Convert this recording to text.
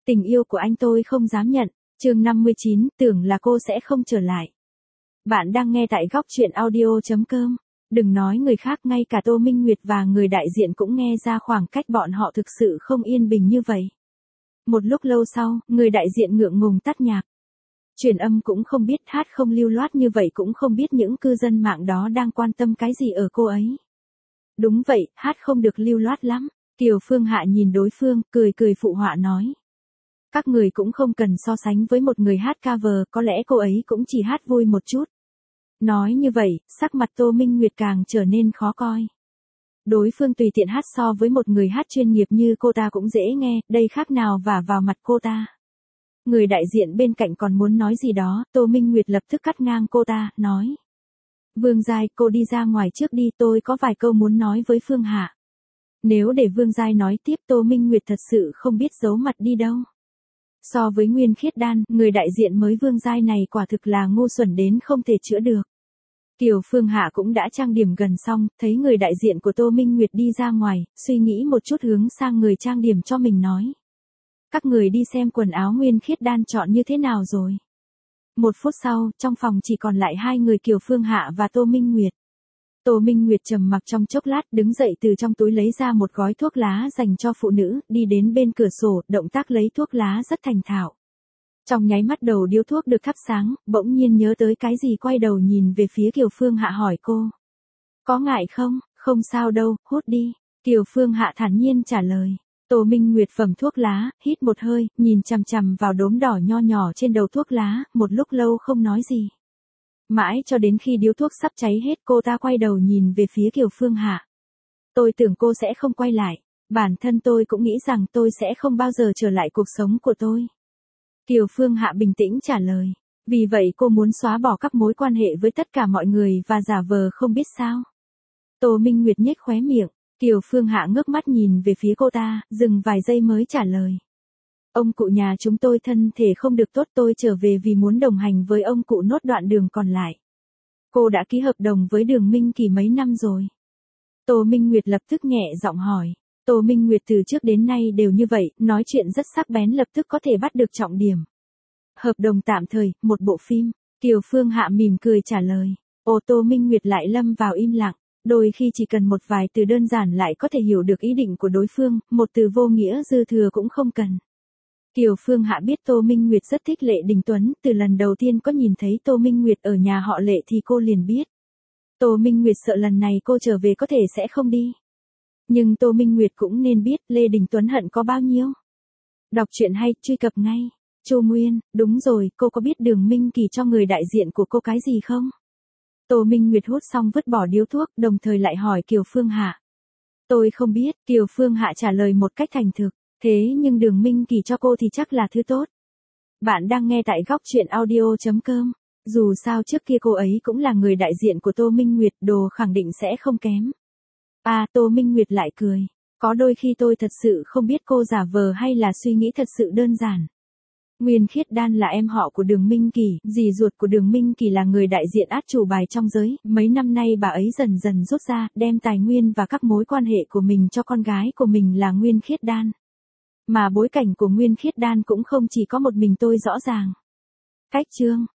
Tình yêu của anh tôi không dám nhận. Chương 59, tưởng là cô sẽ không trở lại. Bạn đang nghe tại góc truyện audio.com. Đừng nói người khác, ngay cả Tô Minh Nguyệt và người đại diện cũng nghe ra khoảng cách bọn họ thực sự không yên bình như vậy. Một lúc lâu sau, người đại diện ngượng ngùng tắt nhạc. Truyền âm cũng không biết, hát không lưu loát như vậy cũng không biết những cư dân mạng đó đang quan tâm cái gì ở cô ấy. Đúng vậy, hát không được lưu loát lắm. Kiều Phương Hạ nhìn đối phương, cười cười phụ họa nói. Các người cũng không cần so sánh với một người hát cover, có lẽ cô ấy cũng chỉ hát vui một chút. Nói như vậy, sắc mặt Tô Minh Nguyệt càng trở nên khó coi. Đối phương tùy tiện hát so với một người hát chuyên nghiệp như cô ta cũng dễ nghe, đây khác nào vả vào mặt cô ta. Người đại diện bên cạnh còn muốn nói gì đó, Tô Minh Nguyệt lập tức cắt ngang cô ta, nói. Vương Giai, cô đi ra ngoài trước đi, tôi có vài câu muốn nói với Phương Hạ. Nếu để Vương Giai nói tiếp, Tô Minh Nguyệt thật sự không biết giấu mặt đi đâu. So với Nguyên Khiết Đan, người đại diện mới Vương Giai này quả thực là ngu xuẩn đến không thể chữa được. Kiều Phương Hạ cũng đã trang điểm gần xong, thấy người đại diện của Tô Minh Nguyệt đi ra ngoài, suy nghĩ một chút hướng sang người trang điểm cho mình nói. Các người đi xem quần áo Nguyên Khiết Đan chọn như thế nào rồi. Một phút sau, trong phòng chỉ còn lại hai người Kiều Phương Hạ và Tô Minh Nguyệt. Tô Minh Nguyệt trầm mặc trong chốc lát, đứng dậy từ trong túi lấy ra một gói thuốc lá dành cho phụ nữ, đi đến bên cửa sổ, động tác lấy thuốc lá rất thành thạo. Trong nháy mắt đầu điếu thuốc được thắp sáng, bỗng nhiên nhớ tới cái gì, quay đầu nhìn về phía Kiều Phương Hạ hỏi cô. Có ngại không? Không sao đâu, hút đi. Kiều Phương Hạ thản nhiên trả lời. Tô Minh Nguyệt phẩm thuốc lá, hít một hơi, nhìn chằm chằm vào đốm đỏ nho nhỏ trên đầu thuốc lá, một lúc lâu không nói gì. Mãi cho đến khi điếu thuốc sắp cháy hết, cô ta quay đầu nhìn về phía Kiều Phương Hạ. Tôi tưởng cô sẽ không quay lại. Bản thân tôi cũng nghĩ rằng tôi sẽ không bao giờ trở lại cuộc sống của tôi. Kiều Phương Hạ bình tĩnh trả lời. Vì vậy cô muốn xóa bỏ các mối quan hệ với tất cả mọi người và giả vờ không biết sao. Tô Minh Nguyệt nhếch khóe miệng. Kiều Phương Hạ ngước mắt nhìn về phía cô ta, dừng vài giây mới trả lời. Ông cụ nhà chúng tôi thân thể không được tốt, tôi trở về vì muốn đồng hành với ông cụ nốt đoạn đường còn lại. Cô đã ký hợp đồng với Đường Minh Kỳ mấy năm rồi? Tô Minh Nguyệt lập tức nhẹ giọng hỏi. Tô Minh Nguyệt từ trước đến nay đều như vậy, nói chuyện rất sắc bén, lập tức có thể bắt được trọng điểm. Hợp đồng tạm thời, một bộ phim. Kiều Phương Hạ mỉm cười trả lời. Tô Minh Nguyệt lại lâm vào im lặng. Đôi khi chỉ cần một vài từ đơn giản lại có thể hiểu được ý định của đối phương, một từ vô nghĩa dư thừa cũng không cần. Kiều Phương Hạ biết Tô Minh Nguyệt rất thích Lệ Đình Tuấn, từ lần đầu tiên có nhìn thấy Tô Minh Nguyệt ở nhà họ Lệ thì cô liền biết. Tô Minh Nguyệt sợ lần này cô trở về có thể sẽ không đi. Nhưng Tô Minh Nguyệt cũng nên biết Lê Đình Tuấn hận có bao nhiêu. Đọc truyện hay, truy cập ngay. Chu Nguyên, đúng rồi, cô có biết Đường Minh Kỳ cho người đại diện của cô cái gì không? Tô Minh Nguyệt hút xong vứt bỏ điếu thuốc, đồng thời lại hỏi Kiều Phương Hạ. Tôi không biết, Kiều Phương Hạ trả lời một cách thành thực. Thế nhưng Đường Minh Kỳ cho cô thì chắc là thứ tốt. Bạn đang nghe tại góc truyện audio.com. Dù sao trước kia cô ấy cũng là người đại diện của Tô Minh Nguyệt, đồ khẳng định sẽ không kém. Tô Minh Nguyệt lại cười. Có đôi khi tôi thật sự không biết cô giả vờ hay là suy nghĩ thật sự đơn giản. Nguyên Khiết Đan là em họ của Đường Minh Kỳ, dì ruột của Đường Minh Kỳ là người đại diện át chủ bài trong giới, mấy năm nay bà ấy dần dần rút ra, đem tài nguyên và các mối quan hệ của mình cho con gái của mình là Nguyên Khiết Đan. Mà bối cảnh của Nguyên Khiết Đan cũng không chỉ có một mình tôi rõ ràng. Cách chương